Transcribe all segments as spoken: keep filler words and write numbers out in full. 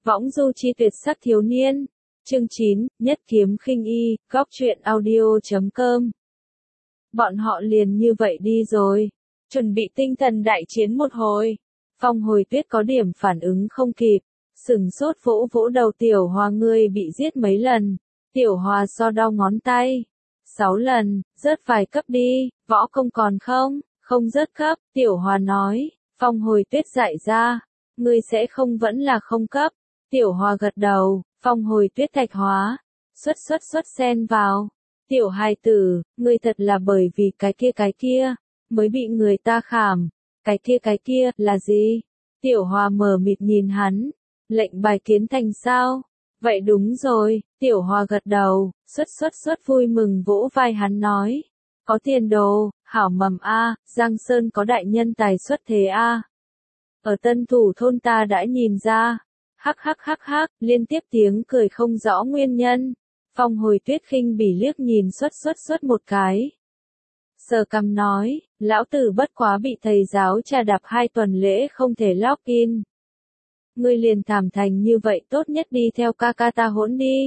Võng du chi tuyệt sắc thiếu niên. Chương chín, Nhất kiếm khinh y, góc truyện audio chấm com. Bọn họ liền như vậy đi rồi. Chuẩn bị tinh thần đại chiến một hồi. Phong Hồi Tuyết có điểm phản ứng không kịp. Sừng sốt vỗ vỗ đầu Tiểu Hòa, ngươi bị giết mấy lần. Tiểu Hòa so đau ngón tay. Sáu lần, rớt vài cấp đi, võ công còn không? Không rớt cấp, Tiểu Hòa nói. Phong Hồi Tuyết dạy ra. Ngươi sẽ không vẫn là không cấp. Tiểu Hòa gật đầu. Phong Hồi Tuyết thạch hóa. Xuất xuất xuất xen vào. Tiểu hài tử, ngươi thật là bởi vì cái kia cái kia, mới bị người ta khảm. Cái kia cái kia, là gì? Tiểu Hòa mờ mịt nhìn hắn. Lệnh bài kiến thành sao? Vậy đúng rồi, Tiểu Hòa gật đầu, xuất xuất xuất vui mừng vỗ vai hắn nói. Có tiền đồ, hảo mầm a, Giang Sơn có đại nhân tài xuất thế a. Ở Tân Thủ thôn ta đã nhìn ra. Hắc hắc hắc hắc, liên tiếp tiếng cười không rõ nguyên nhân. Phong Hồi Tuyết khinh bỉ liếc nhìn xuất xuất xuất một cái. Sờ cằm nói, lão tử bất quá bị thầy giáo trà đạp hai tuần lễ không thể login. Ngươi liền thảm thành như vậy, tốt nhất đi theo ca ca ta hỗn đi.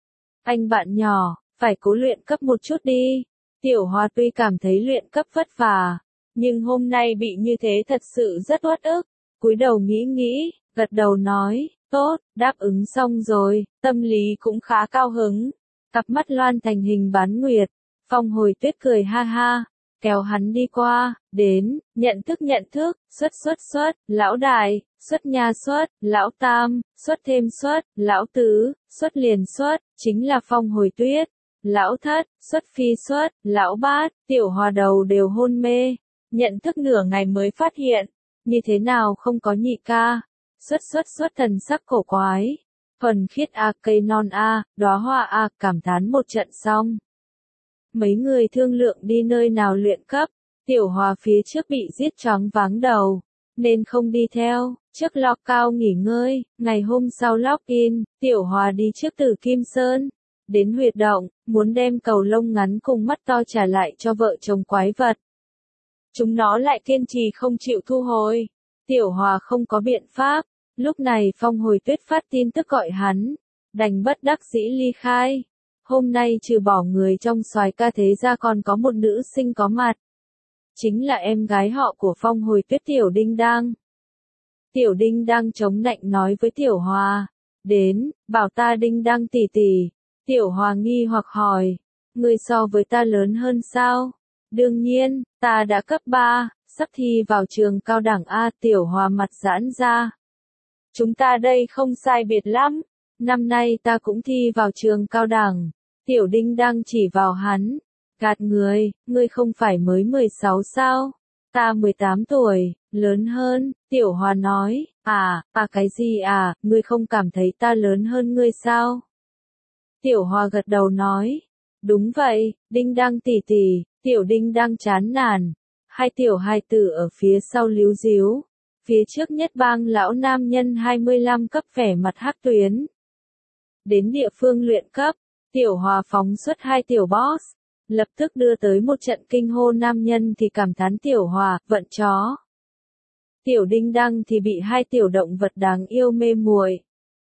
Anh bạn nhỏ, phải cố luyện cấp một chút đi. Tiểu Hòa tuy cảm thấy luyện cấp vất vả, nhưng hôm nay bị như thế thật sự rất uất ức. Cúi đầu nghĩ nghĩ, gật đầu nói, tốt, đáp ứng xong rồi, tâm lý cũng khá cao hứng. Cặp mắt loan thành hình bán nguyệt. Phong Hồi Tuyết cười ha ha, kéo hắn đi qua, đến, nhận thức nhận thức, xuất xuất xuất, lão đại, xuất nha xuất, lão tam, xuất thêm xuất, lão tứ, xuất liền xuất, chính là Phong Hồi Tuyết. Lão thất, xuất phi xuất, lão bát, Tiểu Hòa đầu đều hôn mê. Nhận thức nửa ngày mới phát hiện, như thế nào không có nhị ca. Xuất xuất xuất thần sắc cổ quái. Phần khiết a, cây non a, đóa hoa a, cảm thán một trận xong. Mấy người thương lượng đi nơi nào luyện cấp. Tiểu Hòa phía trước bị giết choáng váng đầu, nên không đi theo. Trước log cao nghỉ ngơi, ngày hôm sau log in, Tiểu Hòa đi trước Tử Kim Sơn. Đến huyệt động, muốn đem cầu lông ngắn cùng mắt to trả lại cho vợ chồng quái vật. Chúng nó lại kiên trì không chịu thu hồi. Tiểu Hòa không có biện pháp. Lúc này Phong Hồi Tuyết phát tin tức gọi hắn, đành bất đắc dĩ ly khai. Hôm nay trừ bỏ người trong soái ca thế ra còn có một nữ sinh có mặt. Chính là em gái họ của Phong Hồi Tuyết, Tiểu Đinh Đang. Tiểu Đinh Đang chống nạnh nói với Tiểu Hòa, đến, bảo ta Đinh Đang tỷ tỷ. Tiểu Hòa nghi hoặc hỏi, người so với ta lớn hơn sao? Đương nhiên, ta đã cấp ba, sắp thi vào trường cao đẳng A. Tiểu Hòa mặt giãn ra. Chúng ta đây không sai biệt lắm. Năm nay ta cũng thi vào trường cao đẳng. Tiểu Đinh đang chỉ vào hắn. Gạt người, ngươi không phải mới mười sáu sao? Ta mười tám tuổi, lớn hơn. Tiểu Hòa nói, à, à cái gì à, ngươi không cảm thấy ta lớn hơn ngươi sao? Tiểu Hòa gật đầu nói, đúng vậy, Đinh đang tỉ tỉ. Tiểu Đinh đang chán nản. Hai tiểu hài tử ở phía sau líu díu. Phía trước nhất bang lão nam nhân hai mươi lăm cấp vẻ mặt hắc tuyến. Đến địa phương luyện cấp, Tiểu Hòa phóng xuất hai tiểu boss, lập tức đưa tới một trận kinh hô. Nam nhân thì cảm thán Tiểu Hòa, vận chó. Tiểu Đinh Đăng thì bị hai tiểu động vật đáng yêu mê muội.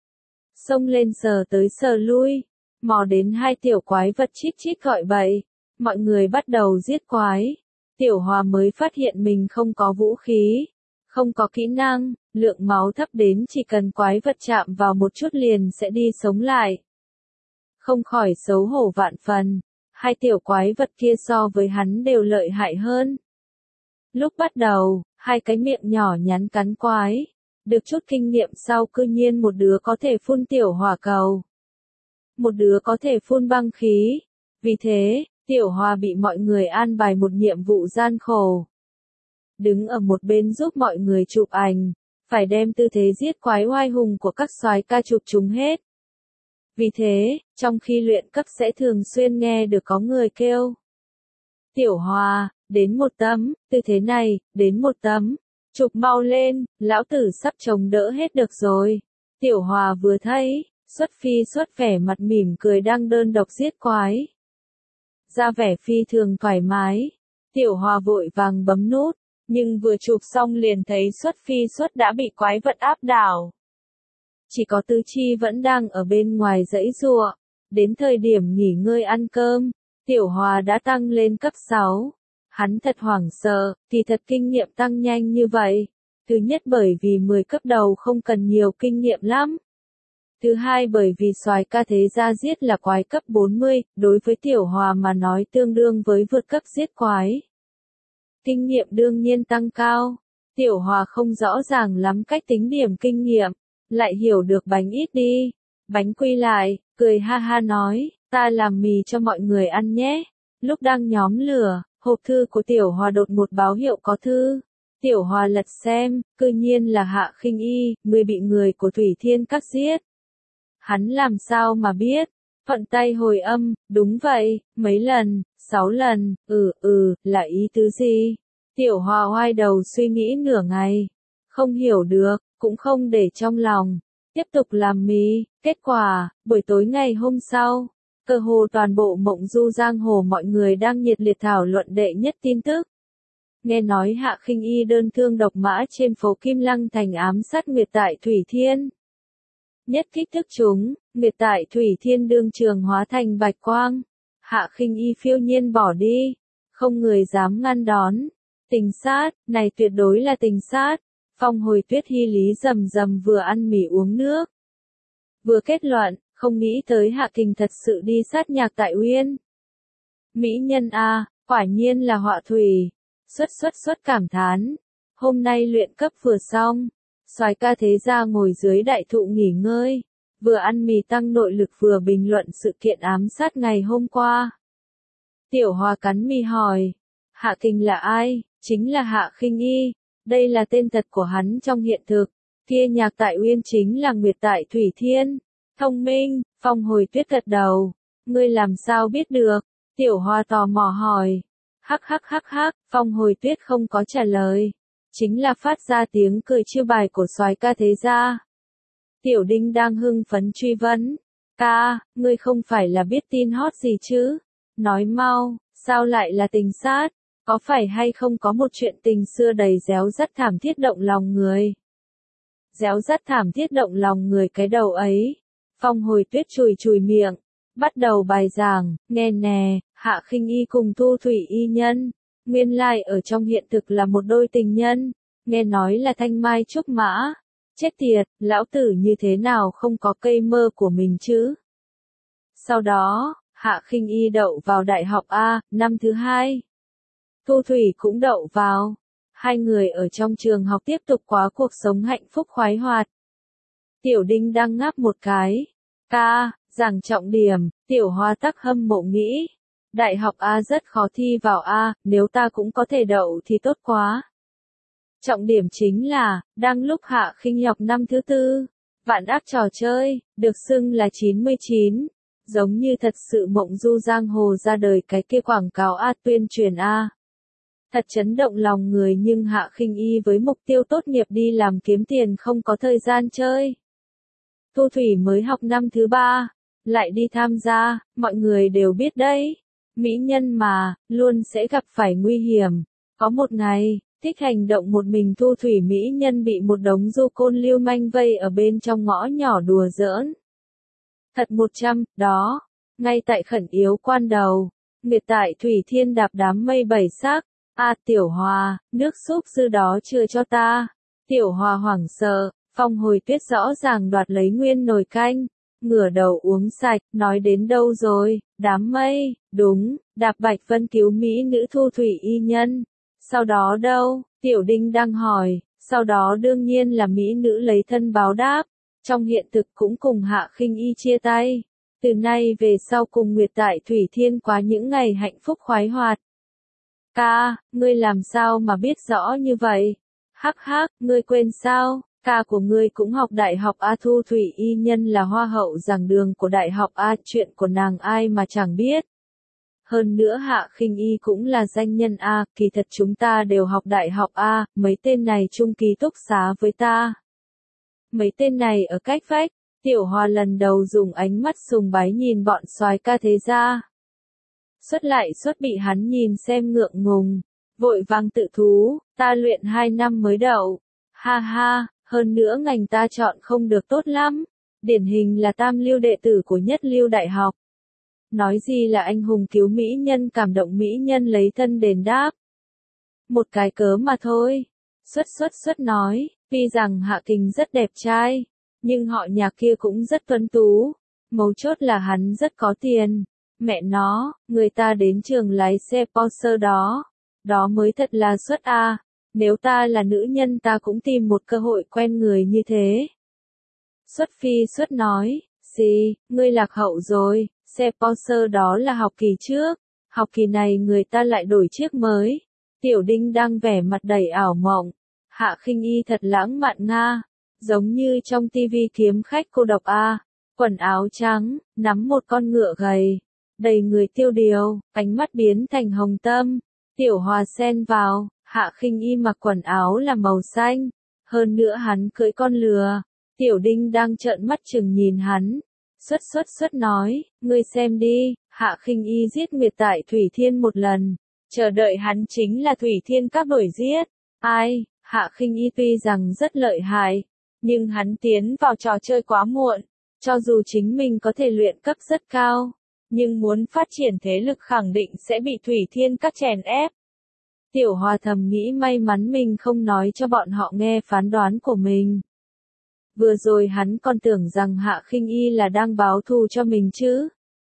Xông lên sờ tới sờ lui, mò đến hai tiểu quái vật chít chít gọi bậy. Mọi người bắt đầu giết quái. Tiểu Hòa mới phát hiện mình không có vũ khí. Không có kỹ năng, lượng máu thấp đến chỉ cần quái vật chạm vào một chút liền sẽ đi sống lại. Không khỏi xấu hổ vạn phần, hai tiểu quái vật kia so với hắn đều lợi hại hơn. Lúc bắt đầu, hai cái miệng nhỏ nhắn cắn quái, được chút kinh nghiệm sau cư nhiên một đứa có thể phun tiểu hỏa cầu. Một đứa có thể phun băng khí, vì thế, Tiểu Hòa bị mọi người an bài một nhiệm vụ gian khổ. Đứng ở một bên giúp mọi người chụp ảnh, phải đem tư thế giết quái oai hùng của các soái ca chụp chúng hết. Vì thế, trong khi luyện cấp sẽ thường xuyên nghe được có người kêu. Tiểu Hòa, đến một tấm, tư thế này, đến một tấm, chụp mau lên, lão tử sắp chống đỡ hết được rồi. Tiểu Hòa vừa thấy, xuất phi xuất vẻ mặt mỉm cười đang đơn độc giết quái. Ra vẻ phi thường thoải mái. Tiểu Hòa vội vàng bấm nút, nhưng vừa chụp xong liền thấy xuất phi xuất đã bị quái vật áp đảo. chỉ có Tứ Chi vẫn đang ở bên ngoài giãy giụa. Đến thời điểm nghỉ ngơi ăn cơm, Tiểu Hòa đã tăng lên cấp sáu. Hắn thật hoảng sợ, thì thật kinh nghiệm tăng nhanh như vậy. Thứ nhất bởi vì mười cấp đầu không cần nhiều kinh nghiệm lắm. Thứ hai bởi vì soái ca thế gia giết là quái cấp bốn mươi, đối với Tiểu Hòa mà nói tương đương với vượt cấp giết quái. Kinh nghiệm đương nhiên tăng cao. Tiểu Hòa không rõ ràng lắm cách tính điểm kinh nghiệm, lại hiểu được bánh ít đi. Bánh quy lại, cười ha ha nói, ta làm mì cho mọi người ăn nhé. Lúc đang nhóm lửa, hộp thư của Tiểu Hòa đột một báo hiệu có thư. Tiểu Hòa lật xem, cư nhiên là Hạ Khinh Y, người bị người của Thủy Thiên Các giết. Hắn làm sao mà biết? Thuận tay hồi âm, đúng vậy, mấy lần, sáu lần, ừ ừ, là ý tứ gì? Tiểu Hòa oai đầu suy nghĩ nửa ngày, không hiểu được, cũng không để trong lòng, tiếp tục làm mì. Kết quả, buổi tối ngày hôm sau, cơ hồ toàn bộ Mộng Du giang hồ mọi người đang nhiệt liệt thảo luận đệ nhất tin tức. Nghe nói Hạ Khinh Y đơn thương độc mã trên phố Kim Lăng Thành ám sát Nguyệt Tại Thủy Thiên. Nhất kích thức chúng, Nguyệt Tại Thủy Thiên đương trường hóa thành bạch quang. Hạ Khinh Y phiêu nhiên bỏ đi, không người dám ngăn đón. Tình sát, này tuyệt đối là tình sát. Phong Hồi Tuyết Hy lý rầm rầm vừa ăn mì uống nước. Vừa kết luận, không nghĩ tới Hạ Kình thật sự đi sát nhạc tại Uyên. Mỹ nhân a, quả nhiên là họa thủy. Xuất xuất xuất cảm thán. Hôm nay luyện cấp vừa xong, soái ca thế gia ngồi dưới đại thụ nghỉ ngơi, vừa ăn mì tăng nội lực vừa bình luận sự kiện ám sát ngày hôm qua. Tiểu Hòa cắn mì hỏi, Hạ Kình là ai? Chính là Hạ Khinh Y, đây là tên thật của hắn trong hiện thực. Kia nhạc tại Uyên chính là Nguyệt Tại Thủy Thiên. Thông minh, Phong Hồi Tuyết gật đầu. Ngươi làm sao biết được? Tiểu Hòa tò mò hỏi. Hắc hắc hắc hắc, Phong Hồi Tuyết không có trả lời. Chính là phát ra tiếng cười chiêu bài của soái ca thế gia. Tiểu Đinh đang hưng phấn truy vấn. Ca, ngươi không phải là biết tin hot gì chứ? Nói mau, sao lại là tình sát? Có phải hay không có một chuyện tình xưa đầy réo rắt thảm thiết động lòng người? Réo rắt thảm thiết động lòng người cái đầu ấy. Phong Hồi Tuyết chùi chùi miệng, bắt đầu bài giảng, nghe nè, Hạ Khinh Y cùng Thu Thủy Y nhân, nguyên lai ở trong hiện thực là một đôi tình nhân, nghe nói là thanh mai trúc mã. Chết tiệt, lão tử như thế nào không có cây mơ của mình chứ? Sau đó, Hạ Khinh Y đậu vào đại học A, năm thứ hai. Thu Thủy cũng đậu vào. Hai người ở trong trường học tiếp tục quá cuộc sống hạnh phúc khoái hoạt. Tiểu Đinh đang ngáp một cái. Ca, giảng trọng điểm, Tiểu Hoa tắc hâm mộ nghĩ. Đại học A rất khó thi vào A, nếu ta cũng có thể đậu thì tốt quá. Trọng điểm chính là, đang lúc Hạ Khinh học năm thứ tư, vạn ác trò chơi, được xưng là chín mươi chín. Giống như thật sự Mộng Du giang hồ ra đời cái kia quảng cáo A tuyên truyền A. Thật chấn động lòng người, nhưng Hạ Khinh Y với mục tiêu tốt nghiệp đi làm kiếm tiền không có thời gian chơi. Thu Thủy mới học năm thứ ba, lại đi tham gia, mọi người đều biết đấy. Mỹ nhân mà, luôn sẽ gặp phải nguy hiểm. Có một ngày, thích hành động một mình Thu Thủy Mỹ nhân bị một đống du côn lưu manh vây ở bên trong ngõ nhỏ đùa giỡn. Thật một trăm, đó, ngay tại khẩn yếu quan đầu, Nguyệt Tại Thủy Thiên đạp đám mây bảy sắc. A Tiểu Hòa, nước súp dư đó chưa cho ta. Tiểu Hòa hoảng sợ, Phong Hồi Tuyết rõ ràng đoạt lấy nguyên nồi canh, ngửa đầu uống sạch, nói đến đâu rồi, đám mây, đúng, đạp Bạch Vân cứu Mỹ nữ Thu Thủy Y nhân. Sau đó đâu, Tiểu Đinh đang hỏi, sau đó đương nhiên là Mỹ nữ lấy thân báo đáp, trong hiện thực cũng cùng Hạ Khinh Y chia tay. Từ nay về sau cùng Nguyệt Tại Thủy Thiên quá những ngày hạnh phúc khoái hoạt. Ca, ngươi làm sao mà biết rõ như vậy? Hắc hắc, ngươi quên sao? Ca của ngươi cũng học đại học A. Thu Thủy Y nhân là hoa hậu giảng đường của đại học A, chuyện của nàng ai mà chẳng biết. Hơn nữa Hạ Khinh Y cũng là danh nhân A, kỳ thật chúng ta đều học đại học A, mấy tên này chung ký túc xá với ta. Mấy tên này ở cách vách, Tiểu Hòa lần đầu dùng ánh mắt sùng bái nhìn bọn soái ca thế gia. Xuất lại xuất bị hắn nhìn xem ngượng ngùng, vội vàng tự thú, ta luyện hai năm mới đậu. Ha ha, Hơn nữa ngành ta chọn không được tốt lắm, điển hình là tam lưu đệ tử của nhất lưu đại học. Nói gì là anh hùng cứu mỹ nhân cảm động mỹ nhân lấy thân đền đáp. Một cái cớ mà thôi. Xuất xuất xuất nói, tuy rằng Hạ Kình rất đẹp trai, nhưng họ nhà kia cũng rất tuấn tú. Mấu chốt là hắn rất có tiền. Mẹ nó, người ta đến trường lái xe Porsche đó. Đó mới thật là xuất a. Nếu ta là nữ nhân ta cũng tìm một cơ hội quen người như thế. Xuất phi xuất nói, gì, ngươi lạc hậu rồi, xe Porsche đó là học kỳ trước, học kỳ này người ta lại đổi chiếc mới. Tiểu Đinh đang vẻ mặt đầy ảo mộng, Hạ Khinh Y thật lãng mạn nga, giống như trong tivi kiếm khách cô độc a, quần áo trắng, nắm một con ngựa gầy, đầy người tiêu điều, ánh mắt biến thành hồng tâm, Tiểu Hòa xen vào, Hạ Khinh Y mặc quần áo là màu xanh, hơn nữa hắn cưỡi con lừa. Tiểu Đinh đang trợn mắt chừng nhìn hắn. Xuất xuất xuất nói, ngươi xem đi, Hạ Khinh Y giết Nguyệt tại Thủy Thiên một lần. Chờ đợi hắn chính là Thủy Thiên các đuổi giết. Ai, Hạ Khinh Y tuy rằng rất lợi hại, nhưng hắn tiến vào trò chơi quá muộn. Cho dù chính mình có thể luyện cấp rất cao, nhưng muốn phát triển thế lực khẳng định sẽ bị Thủy Thiên các chèn ép. Tiểu Hòa thầm nghĩ may mắn mình không nói cho bọn họ nghe phán đoán của mình. Vừa rồi hắn còn tưởng rằng Hạ Khinh Y là đang báo thù cho mình chứ.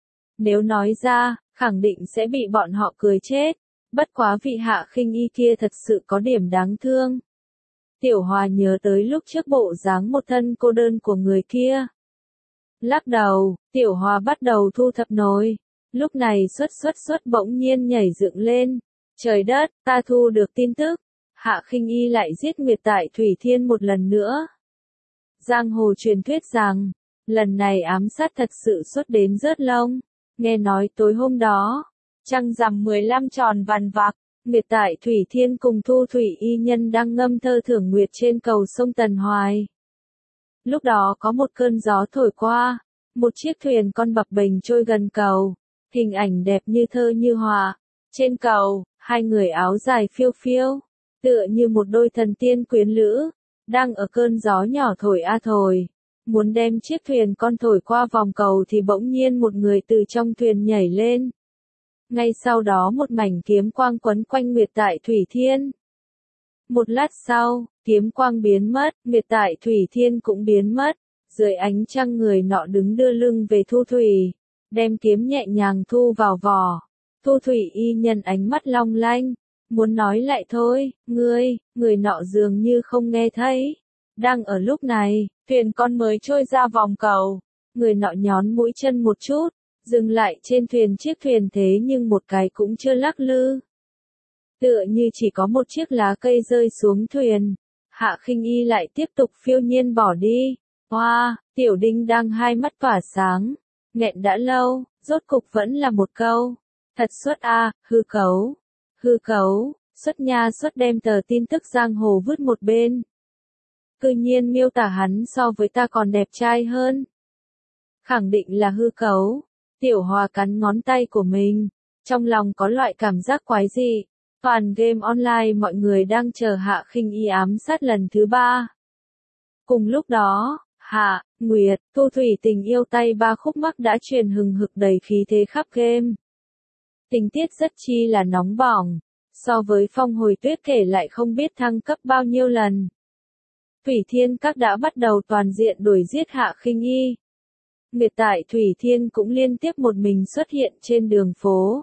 Nếu nói ra, khẳng định sẽ bị bọn họ cười chết. Bất quá vị Hạ Khinh Y kia thật sự có điểm đáng thương. Tiểu Hòa nhớ tới lúc trước bộ dáng một thân cô đơn của người kia. Lắc đầu, Tiểu Hòa bắt đầu thu thập nồi. Lúc này xuất xuất xuất bỗng nhiên nhảy dựng lên. Trời đất, ta thu được tin tức. Hạ Khinh Y lại giết Nguyệt tại Thủy Thiên một lần nữa. Giang hồ truyền thuyết rằng, lần này ám sát thật sự xuất đến rớt lông. Nghe nói tối hôm đó, trăng rằm mười lăm tròn vằn vặc, Nguyệt tại Thủy Thiên cùng Thu Thủy Y Nhân đang ngâm thơ thưởng nguyệt trên cầu sông Tần Hoài. Lúc đó có một cơn gió thổi qua, một chiếc thuyền con bập bềnh trôi gần cầu, hình ảnh đẹp như thơ như họa. Trên cầu, hai người áo dài phiêu phiêu, tựa như một đôi thần tiên quyến lữ, đang ở cơn gió nhỏ thổi a thổi. Muốn đem chiếc thuyền con thổi qua vòng cầu thì bỗng nhiên một người từ trong thuyền nhảy lên. Ngay sau đó một mảnh kiếm quang quấn quanh Nguyệt tại Thủy Thiên. Một lát sau, kiếm quang biến mất, Nguyệt tại Thủy Thiên cũng biến mất. Dưới ánh trăng người nọ đứng đưa lưng về Thu Thủy, đem kiếm nhẹ nhàng thu vào vỏ. Thu Thủy Y Nhân ánh mắt long lanh, muốn nói lại thôi, ngươi, người nọ dường như không nghe thấy. Đang ở lúc này, thuyền con mới trôi ra vòng cầu, người nọ nhón mũi chân một chút, dừng lại trên thuyền chiếc thuyền thế nhưng một cái cũng chưa lắc lư. Tựa như chỉ có một chiếc lá cây rơi xuống thuyền, Hạ Khinh Y lại tiếp tục phiêu nhiên bỏ đi. Hoa, wow, Tiểu Đinh đang hai mắt tỏa sáng, nghẹn đã lâu, rốt cục vẫn là một câu. Thật xuất a, à, hư cấu. Hư cấu, xuất nha xuất đem tờ tin tức giang hồ vứt một bên. Cư nhiên miêu tả hắn so với ta còn đẹp trai hơn. Khẳng định là hư cấu. Tiểu Hòa cắn ngón tay của mình, trong lòng có loại cảm giác quái dị. Toàn game online mọi người đang chờ Hạ Khinh Y ám sát lần thứ ba. Cùng lúc đó, Hạ, Nguyệt, Thu Thủy tình yêu tay ba khúc mắc đã truyền hừng hực đầy khí thế khắp game. Tình tiết rất chi là nóng bỏng, so với Phong Hồi Tuyết kể lại không biết thăng cấp bao nhiêu lần. Thủy Thiên các đã bắt đầu toàn diện đuổi giết Hạ Khinh Y. Nguyệt tại Thủy Thiên cũng liên tiếp một mình xuất hiện trên đường phố.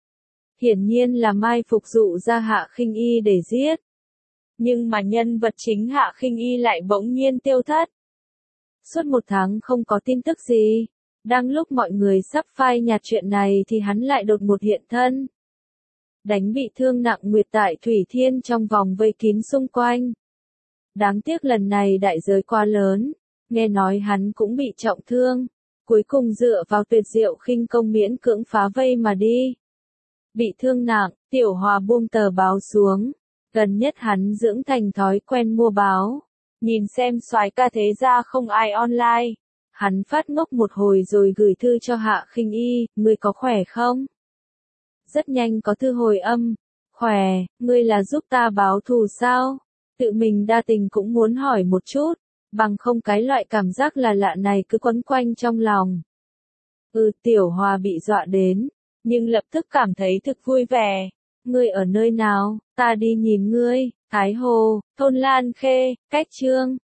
Hiển nhiên là mai phục dụ ra Hạ Khinh Y để giết. Nhưng mà nhân vật chính Hạ Khinh Y lại bỗng nhiên tiêu thất. Suốt một tháng không có tin tức gì. Đang lúc mọi người sắp phai nhạt chuyện này thì hắn lại đột ngột hiện thân. Đánh bị thương nặng Nguyệt tại Thủy Thiên trong vòng vây kín xung quanh. Đáng tiếc lần này đại giới quá lớn, nghe nói hắn cũng bị trọng thương. Cuối cùng dựa vào tuyệt diệu khinh công miễn cưỡng phá vây mà đi. Bị thương nặng, Tiểu Hòa buông tờ báo xuống. Gần nhất hắn dưỡng thành thói quen mua báo. Nhìn xem soái ca thế gia không ai online. Hắn phát ngốc một hồi rồi gửi thư cho Hạ Khinh Y, ngươi có khỏe không? Rất nhanh có thư hồi âm. Khỏe, ngươi là giúp ta báo thù sao? Tự mình đa tình cũng muốn hỏi một chút, bằng không cái loại cảm giác là lạ này cứ quấn quanh trong lòng. Ừ, Tiểu Hòa bị dọa đến, nhưng lập tức cảm thấy thực vui vẻ. Ngươi ở nơi nào, ta đi nhìn ngươi. Thái Hồ, thôn Lan Khê, cách Trương.